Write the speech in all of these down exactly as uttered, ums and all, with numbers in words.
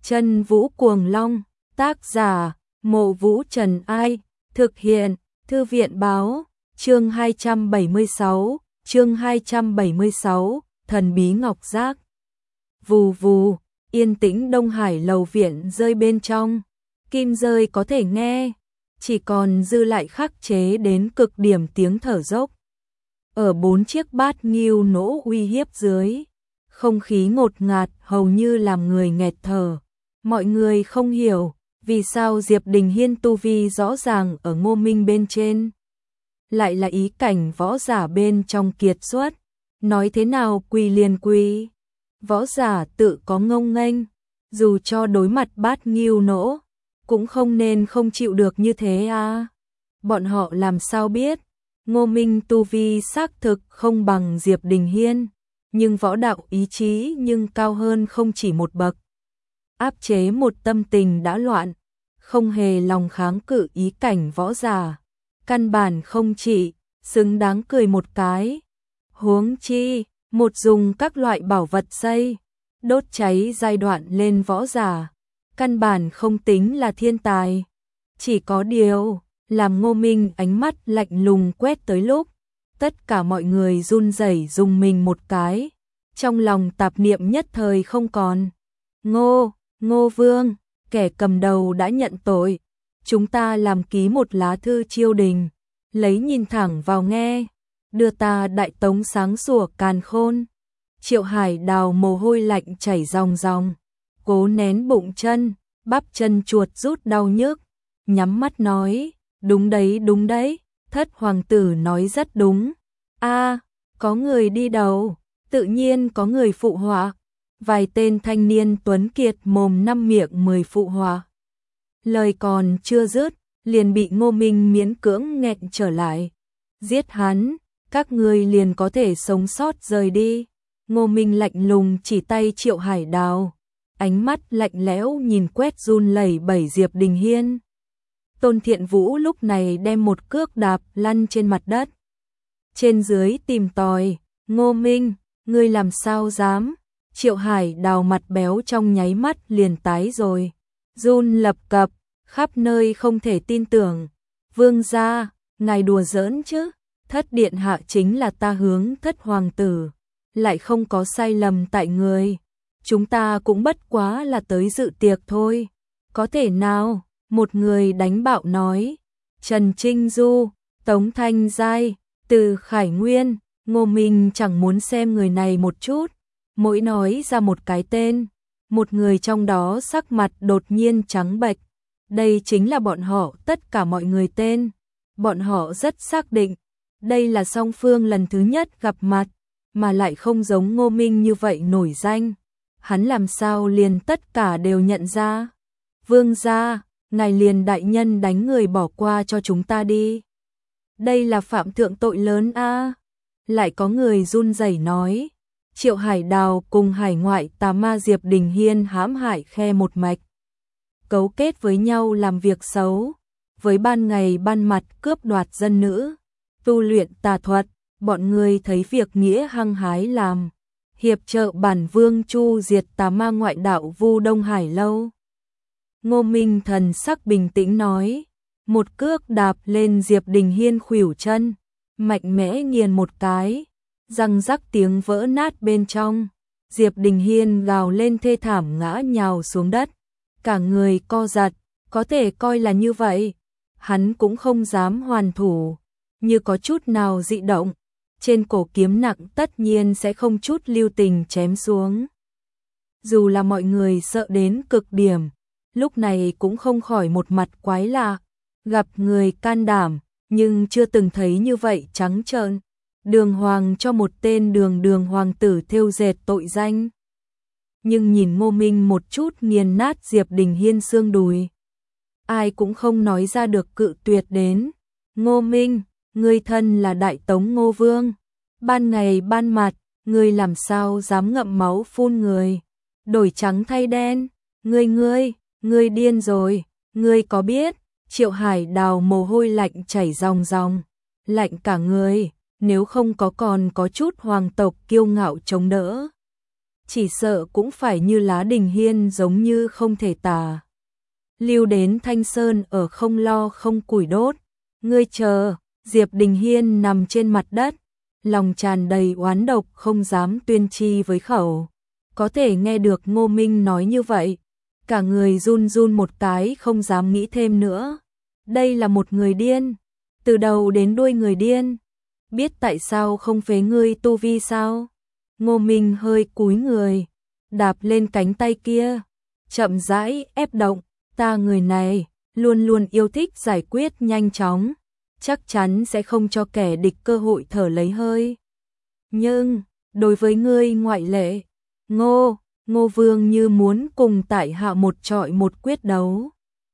Chân Vũ Cuồng Long, tác giả, Mộ Vũ Trần Ai, thực hiện, Thư viện Báo, chương hai trăm bảy mươi sáu, chương hai trăm bảy mươi sáu, Thần Bí Ngọc Giác. Vù vù, yên tĩnh Đông Hải lầu viện rơi bên trong, kim rơi có thể nghe, chỉ còn dư lại khắc chế đến cực điểm tiếng thở dốc. Ở bốn chiếc bát nghêu nỗ uy hiếp dưới, không khí ngột ngạt hầu như làm người nghẹt thở. Mọi người không hiểu vì sao Diệp Đình Hiên tu vi rõ ràng ở Ngô Minh bên trên, lại là ý cảnh võ giả bên trong kiệt xuất. Nói thế nào quỳ liền quỳ, võ giả tự có ngông nghênh, dù cho đối mặt bát nghêu nỗ, cũng không nên không chịu được như thế à. Bọn họ làm sao biết, Ngô Minh tu vi xác thực không bằng Diệp Đình Hiên, nhưng võ đạo ý chí nhưng cao hơn không chỉ một bậc. Áp chế một tâm tình đã loạn, không hề lòng kháng cự ý cảnh võ giả, căn bản không chỉ xứng đáng cười một cái. Huống chi, một dùng các loại bảo vật xây, đốt cháy giai đoạn lên võ giả, căn bản không tính là thiên tài. Chỉ có điều, làm Ngô Minh ánh mắt lạnh lùng quét tới lúc, tất cả mọi người run rẩy dùng mình một cái, trong lòng tạp niệm nhất thời không còn. Ngô, Ngô Vương, kẻ cầm đầu đã nhận tội, chúng ta làm ký một lá thư chiêu đình, lấy nhìn thẳng vào nghe, đưa ta đại tống sáng sủa càn khôn. Triệu Hải Đào mồ hôi lạnh chảy ròng ròng, cố nén bụng chân, bắp chân chuột rút đau nhức, nhắm mắt nói, đúng đấy đúng đấy, thất hoàng tử nói rất đúng. A, có người đi đầu, tự nhiên có người phụ họa. Vài tên thanh niên tuấn kiệt mồm năm miệng mười phụ họa. Lời còn chưa dứt, liền bị Ngô Minh miễn cưỡng nghẹn trở lại. Giết hắn, các ngươi liền có thể sống sót rời đi. Ngô Minh lạnh lùng chỉ tay Triệu Hải Đào, ánh mắt lạnh lẽo nhìn quét run lẩy bẩy Diệp Đình Hiên. Tôn Thiện Vũ lúc này đem một cước đạp lăn trên mặt đất. Trên dưới tìm tòi, Ngô Minh, ngươi làm sao dám? Triệu Hải Đào mặt béo trong nháy mắt liền tái rồi, run lập cập, khắp nơi không thể tin tưởng. Vương gia, ngài đùa giỡn chứ? Thất điện hạ chính là ta hướng thất hoàng tử, lại không có sai lầm tại người. Chúng ta cũng bất quá là tới dự tiệc thôi. Có thể nào? Một người đánh bạo nói. Trần Trinh Du, Tống Thanh Giai, Từ Khải Nguyên. Ngô Minh chẳng muốn xem người này một chút, mỗi nói ra một cái tên, một người trong đó sắc mặt đột nhiên trắng bệch. Đây chính là bọn họ tất cả mọi người tên. Bọn họ rất xác định, đây là song phương lần thứ nhất gặp mặt, mà lại không giống Ngô Minh như vậy nổi danh. Hắn làm sao liền tất cả đều nhận ra? Vương gia, ngài liền đại nhân đánh người bỏ qua cho chúng ta đi. Đây là phạm thượng tội lớn a. À. Lại có người run rẩy nói. Triệu Hải Đào cùng hải ngoại tà ma Diệp Đình Hiên hãm hại khe một mạch, cấu kết với nhau làm việc xấu, với ban ngày ban mặt cướp đoạt dân nữ, tu luyện tà thuật. Bọn người thấy việc nghĩa hăng hái làm, hiệp trợ bản vương chu diệt tà ma ngoại đạo Vu Đông Hải lâu. Ngô Minh thần sắc bình tĩnh nói, một cước đạp lên Diệp Đình Hiên khuỷu chân, mạnh mẽ nghiền một cái, răng rắc tiếng vỡ nát bên trong. Diệp Đình Hiên gào lên thê thảm ngã nhào xuống đất, cả người co giật, có thể coi là như vậy. Hắn cũng không dám hoàn thủ, như có chút nào dị động, trên cổ kiếm nặng tất nhiên sẽ không chút lưu tình chém xuống. Dù là mọi người sợ đến cực điểm, lúc này cũng không khỏi một mặt quái lạ, gặp người can đảm, nhưng chưa từng thấy như vậy trắng trợn, đường hoàng cho một tên đường đường hoàng tử thêu dệt tội danh. Nhưng nhìn Ngô Minh một chút nghiền nát Diệp Đình Hiên xương đùi, ai cũng không nói ra được cự tuyệt đến. Ngô Minh, ngươi thân là đại tống Ngô Vương, ban ngày ban mặt, ngươi làm sao dám ngậm máu phun người, đổi trắng thay đen, ngươi ngươi, ngươi điên rồi, ngươi có biết? Triệu Hải Đào mồ hôi lạnh chảy ròng ròng, lạnh cả người, nếu không có còn có chút hoàng tộc kiêu ngạo chống đỡ. chỉ sợ cũng phải như Lá Đình Hiên giống như không thể tả. Lưu đến Thanh Sơn ở không lo không củi đốt, ngươi chờ. Diệp Đình Hiên nằm trên mặt đất, lòng tràn đầy oán độc không dám tuyên chi với khẩu. Có thể nghe được Ngô Minh nói như vậy, cả người run run một cái không dám nghĩ thêm nữa. Đây là một người điên, từ đầu đến đuôi người điên. Biết tại sao không phế ngươi tu vi sao? Ngô Minh hơi cúi người, đạp lên cánh tay kia, chậm rãi ép động. Ta người này luôn luôn yêu thích giải quyết nhanh chóng, chắc chắn sẽ không cho kẻ địch cơ hội thở lấy hơi. Nhưng, đối với ngươi ngoại lệ, Ngô, Ngô Vương như muốn cùng tại hạ một trọi một quyết đấu.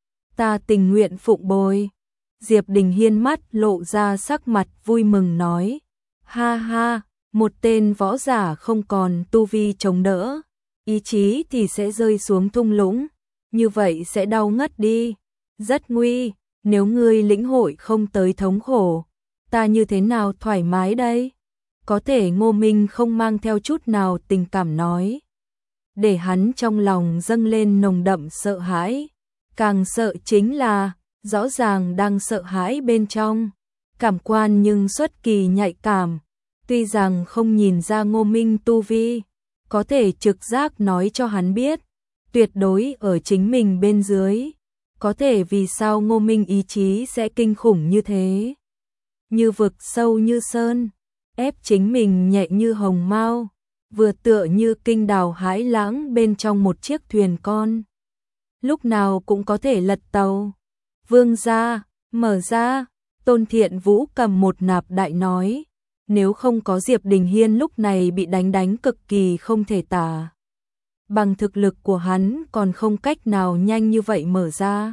Ta tình nguyện phụng bồi. Diệp Đình Hiên mắt lộ ra sắc mặt vui mừng nói. Ha ha, một tên võ giả không còn tu vi chống đỡ, ý chí thì sẽ rơi xuống thung lũng, như vậy sẽ đau ngất đi. Rất nguy, nếu ngươi lĩnh hội không tới thống khổ, ta như thế nào thoải mái đây? Có thể Ngô Minh không mang theo chút nào tình cảm nói, để hắn trong lòng dâng lên nồng đậm sợ hãi. Càng sợ chính là, rõ ràng đang sợ hãi bên trong, cảm quan nhưng xuất kỳ nhạy cảm. Tuy rằng không nhìn ra Ngô Minh tu vi, có thể trực giác nói cho hắn biết, tuyệt đối ở chính mình bên dưới. Có thể vì sao Ngô Minh ý chí sẽ kinh khủng như thế? Như vực sâu như sơn, ép chính mình nhẹ như hồng mao, vừa tựa như kinh đào hãi lãng bên trong một chiếc thuyền con. Lúc nào cũng có thể lật tàu. Vương gia, mở ra. Tôn Thiện Vũ cầm một nạp đại nói, nếu không có Diệp Đình Hiên lúc này bị đánh đánh cực kỳ không thể tả. Bằng thực lực của hắn còn không cách nào nhanh như vậy mở ra.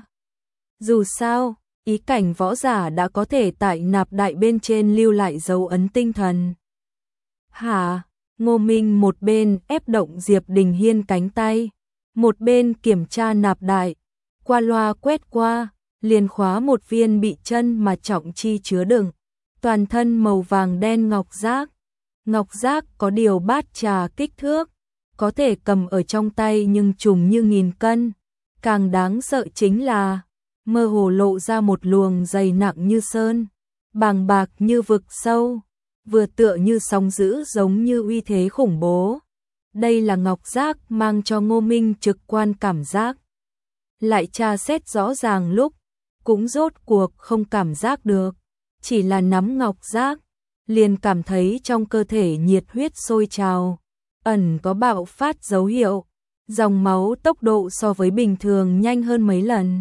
Dù sao, ý cảnh võ giả đã có thể tại nạp đại bên trên lưu lại dấu ấn tinh thần. Hả? Ngô Minh một bên ép động Diệp Đình Hiên cánh tay, một bên kiểm tra nạp đại, qua loa quét qua, liền khóa một viên bị chân mà trọng chi chứa đựng, toàn thân màu vàng đen ngọc giác. Ngọc giác có điều bát trà kích thước, có thể cầm ở trong tay nhưng trùng như nghìn cân. Càng đáng sợ chính là, mơ hồ lộ ra một luồng dày nặng như sơn, bàng bạc như vực sâu, vừa tựa như sóng dữ giống như uy thế khủng bố. Đây là ngọc giác mang cho Ngô Minh trực quan cảm giác. Lại tra xét rõ ràng lúc, cũng rốt cuộc không cảm giác được, chỉ là nắm ngọc giác, liền cảm thấy trong cơ thể nhiệt huyết sôi trào, ẩn có bạo phát dấu hiệu, dòng máu tốc độ so với bình thường nhanh hơn mấy lần.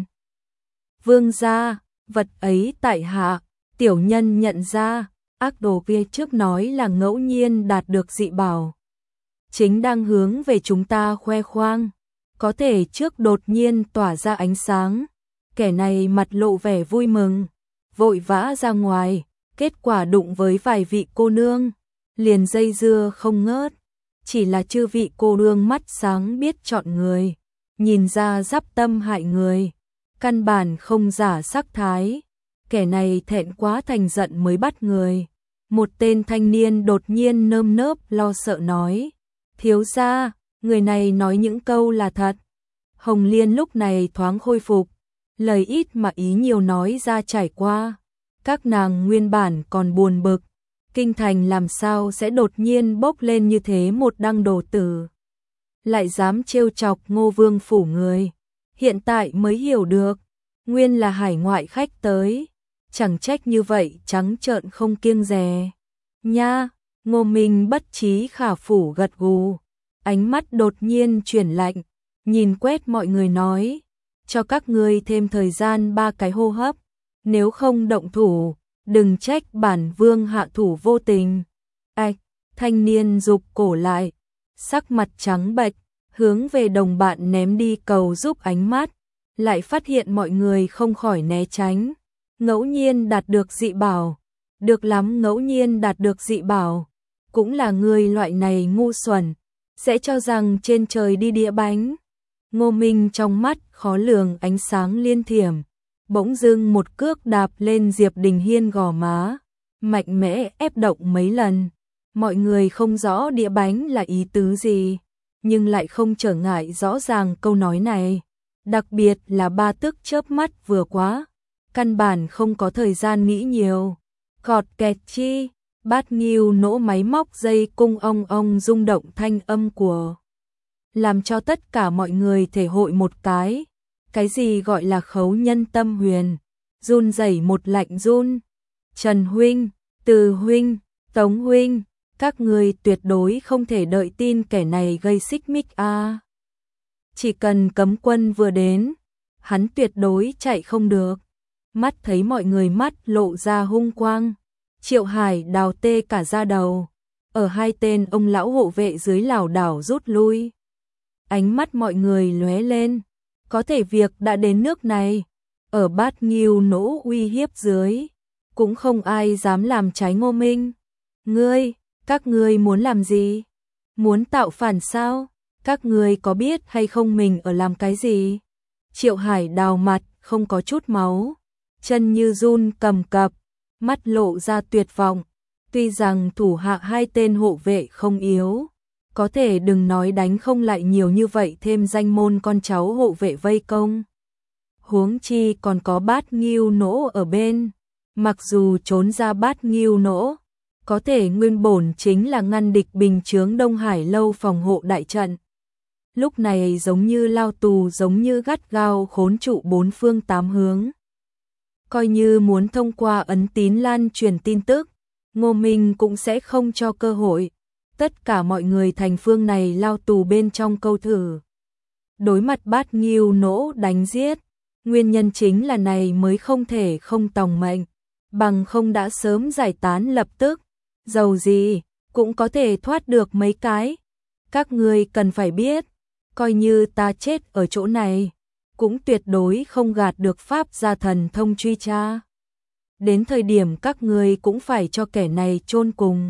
Vương gia, vật ấy tại hạ, tiểu nhân nhận ra, ác đồ kia trước nói là ngẫu nhiên đạt được dị bảo, chính đang hướng về chúng ta khoe khoang, có thể trước đột nhiên tỏa ra ánh sáng. Kẻ này mặt lộ vẻ vui mừng, vội vã ra ngoài, kết quả đụng với vài vị cô nương, liền dây dưa không ngớt. Chỉ là chư vị cô nương mắt sáng biết chọn người, nhìn ra giáp tâm hại người, căn bản không giả sắc thái. Kẻ này thẹn quá thành giận mới bắt người. Một tên thanh niên đột nhiên nơm nớp lo sợ nói, thiếu gia, người này nói những câu là thật. Hồng Liên lúc này thoáng khôi phục, lời ít mà ý nhiều nói ra trải qua. Các nàng nguyên bản còn buồn bực, kinh thành làm sao sẽ đột nhiên bốc lên như thế một đăng đồ tử, lại dám trêu chọc Ngô Vương phủ người. Hiện tại mới hiểu được, nguyên là hải ngoại khách tới, chẳng trách như vậy trắng trợn không kiêng dè. Nha, Ngô Minh bất trí khả phủ gật gù, ánh mắt đột nhiên chuyển lạnh, nhìn quét mọi người nói, cho các ngươi thêm thời gian ba cái hô hấp, nếu không động thủ, đừng trách bản vương hạ thủ vô tình. Ảch, thanh niên rụt cổ lại, sắc mặt trắng bệch, hướng về đồng bạn ném đi cầu giúp ánh mắt, lại phát hiện mọi người không khỏi né tránh. Ngẫu nhiên đạt được dị bảo, được lắm, ngẫu nhiên đạt được dị bảo, cũng là người loại này ngu xuẩn, sẽ cho rằng trên trời đi đĩa bánh. Ngô Minh trong mắt khó lường ánh sáng liên thiểm, bỗng dưng một cước đạp lên Diệp Đình Hiên gò má, mạnh mẽ ép động mấy lần. Mọi người không rõ đĩa bánh là ý tứ gì, nhưng lại không trở ngại rõ ràng câu nói này. Đặc biệt là ba tức chớp mắt vừa quá, căn bản không có thời gian nghĩ nhiều. Cọt kẹt chi, bát nghiêu nỗ máy móc dây cung ong ong rung động thanh âm của. Làm cho tất cả mọi người thể hội một cái. Cái gì gọi là khấu nhân tâm huyền, run rẩy một lạnh run. Trần huynh, Từ huynh, Tống huynh, các người tuyệt đối không thể đợi tin kẻ này gây xích mích a. Chỉ cần cấm quân vừa đến, hắn tuyệt đối chạy không được. Mắt thấy mọi người mắt lộ ra hung quang, Triệu Hải Đào tê cả da đầu, ở hai tên ông lão hộ vệ dưới lảo đảo rút lui. Ánh mắt mọi người lóe lên, có thể việc đã đến nước này, ở bát nghiêu nỗ uy hiếp dưới, cũng không ai dám làm trái Ngô Minh. Ngươi, các ngươi muốn làm gì? Muốn tạo phản sao? Các ngươi có biết hay không mình ở làm cái gì? Triệu Hải Đào mặt không có chút máu, chân như run cầm cập, mắt lộ ra tuyệt vọng. Tuy rằng thủ hạ hai tên hộ vệ không yếu, có thể đừng nói đánh không lại nhiều như vậy thêm danh môn con cháu hộ vệ vây công. Huống chi còn có bát nghiêu nỗ ở bên, mặc dù trốn ra bát nghiêu nỗ, có thể nguyên bổn chính là ngăn địch bình chướng Đông Hải lâu phòng hộ đại trận. Lúc này giống như lao tù, giống như gắt gao khốn trụ bốn phương tám hướng. Coi như muốn thông qua ấn tín lan truyền tin tức, Ngô Minh cũng sẽ không cho cơ hội. Tất cả mọi người thành phương này lao tù bên trong câu thử. Đối mặt bát nghiêu nỗ đánh giết, nguyên nhân chính là này mới không thể không tòng mệnh, bằng không đã sớm giải tán lập tức, dầu gì cũng có thể thoát được mấy cái. Các ngươi cần phải biết, coi như ta chết ở chỗ này, cũng tuyệt đối không gạt được pháp gia thần thông truy tra. Đến thời điểm các ngươi cũng phải cho kẻ này chôn cùng,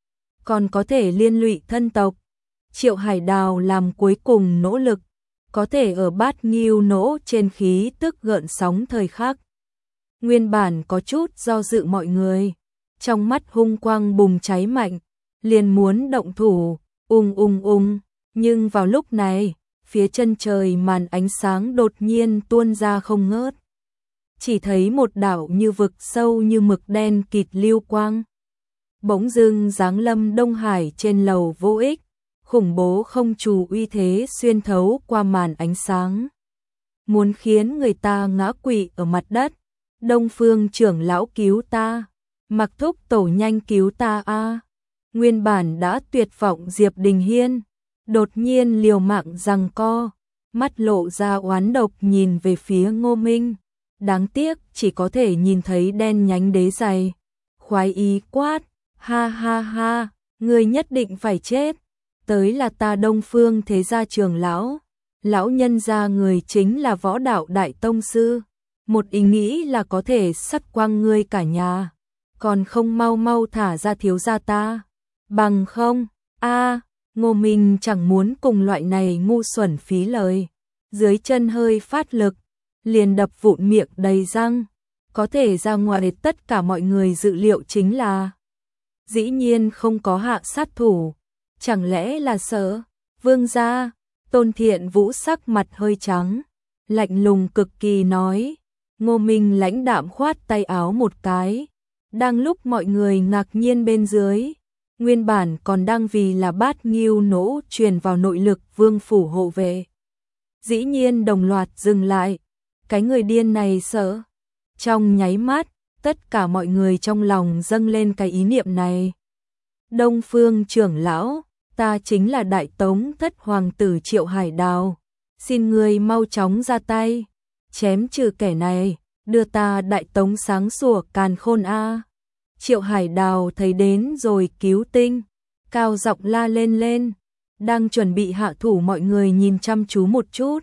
còn có thể liên lụy thân tộc. Triệu Hải Đào làm cuối cùng nỗ lực, có thể ở bát nghiêu nỗ trên khí tức gợn sóng thời khắc. Nguyên bản có chút do dự mọi người, trong mắt hung quang bùng cháy mạnh, liền muốn động thủ, ung ung ung, nhưng vào lúc này, phía chân trời màn ánh sáng đột nhiên tuôn ra không ngớt. Chỉ thấy một đảo như vực sâu như mực đen kịt lưu quang. Bỗng dưng giáng lâm Đông Hải trên lầu vô ích, khủng bố không trù uy thế xuyên thấu qua màn ánh sáng. Muốn khiến người ta ngã quỵ ở mặt đất. Đông Phương trưởng lão cứu ta, Mặc Thúc tổ nhanh cứu ta a. Nguyên bản đã tuyệt vọng Diệp Đình Hiên, đột nhiên liều mạng giằng co, mắt lộ ra oán độc nhìn về phía Ngô Minh. Đáng tiếc chỉ có thể nhìn thấy đen nhánh đế dày. Khoái ý quát, ha ha ha, ngươi nhất định phải chết. Tới là ta Đông Phương thế gia trưởng lão, lão nhân gia người chính là võ đạo đại tông sư. Một ý nghĩ là có thể sắt quăng ngươi cả nhà, còn không mau mau thả ra thiếu gia ta. Bằng không, a, Ngô Minh chẳng muốn cùng loại này ngu xuẩn phí lời. Dưới chân hơi phát lực, liền đập vụn miệng đầy răng. Có thể ra ngoài tất cả mọi người dự liệu chính là dĩ nhiên không có hạ sát thủ. Chẳng lẽ là sợ? Vương gia, Tôn Thiện Vũ sắc mặt hơi trắng, lạnh lùng cực kỳ nói. Ngô Minh lãnh đạm khoát tay áo một cái. Đang lúc mọi người ngạc nhiên bên dưới, nguyên bản còn đang vì là bát nghiêu nỗ truyền vào nội lực vương phủ hộ vệ. Dĩ nhiên đồng loạt dừng lại. Cái người điên này sợ. Trong nháy mắt, tất cả mọi người trong lòng dâng lên cái ý niệm này. Đông Phương trưởng lão, ta chính là Đại Tống thất hoàng tử Triệu Hải Đào. Xin ngươi mau chóng ra tay, chém trừ kẻ này, đưa ta Đại Tống sáng sủa càn khôn a. Triệu Hải Đào thấy đến rồi cứu tinh, cao giọng la lên lên, đang chuẩn bị hạ thủ mọi người nhìn chăm chú một chút.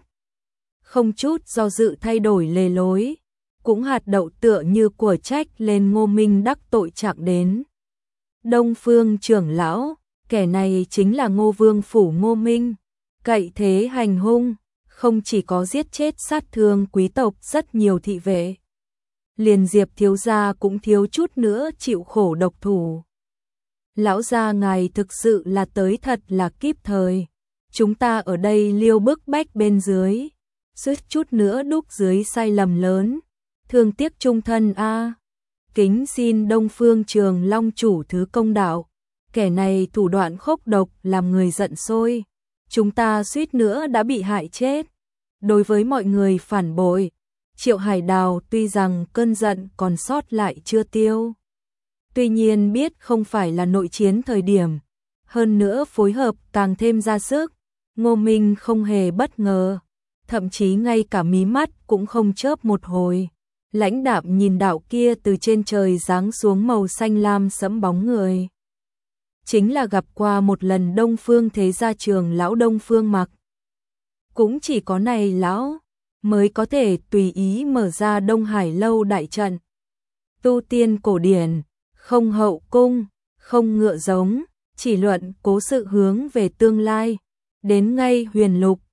Không chút do dự thay đổi lề lối, cũng hạt đậu tựa như của trách lên Ngô Minh đắc tội chạm đến. Đông Phương trưởng lão, kẻ này chính là Ngô Vương phủ Ngô Minh, cậy thế hành hung, không chỉ có giết chết sát thương quý tộc rất nhiều thị vệ. Liền Diệp thiếu gia cũng thiếu chút nữa chịu khổ độc thủ. Lão gia ngài thực sự là tới thật là kíp thời. chúng ta ở đây liêu bức bách bên dưới, suýt chút nữa đúc dưới sai lầm lớn, thương tiếc trung thân a. Kính xin Đông Phương Trường Long chủ thứ công đạo, kẻ này thủ đoạn khốc độc làm người giận sôi, chúng ta suýt nữa đã bị hại chết. Đối với mọi người phản bội, Triệu Hải Đào tuy rằng cơn giận còn sót lại chưa tiêu. Tuy nhiên biết không phải là nội chiến thời điểm, hơn nữa phối hợp càng thêm ra sức, Ngô Minh không hề bất ngờ, thậm chí ngay cả mí mắt cũng không chớp một hồi. Lãnh đạm nhìn đạo kia từ trên trời giáng xuống màu xanh lam sẫm bóng người. Chính là gặp qua một lần Đông Phương Thế Gia Trường lão Đông Phương Mặc. Cũng chỉ có này lão mới có thể tùy ý mở ra Đông Hải lâu đại trận. Tu tiên cổ điển, không hậu cung, không ngựa giống, chỉ luận cố sự hướng về tương lai. Đến ngay huyền lục,